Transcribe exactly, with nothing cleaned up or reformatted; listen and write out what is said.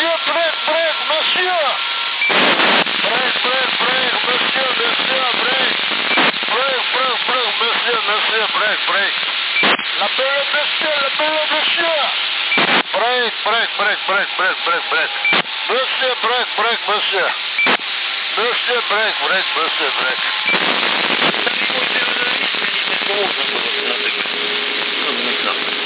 monsieur, break, break, monsieur. Break, break, break, monsieur, monsieur, break. Break, break, break, monsieur, monsieur, break, break. La belle monsieur, la belle monsieur. Break, break, break, break, break, break, break. Monsieur, break, break, monsieur. Monsieur, break, break, monsieur, break. Come on,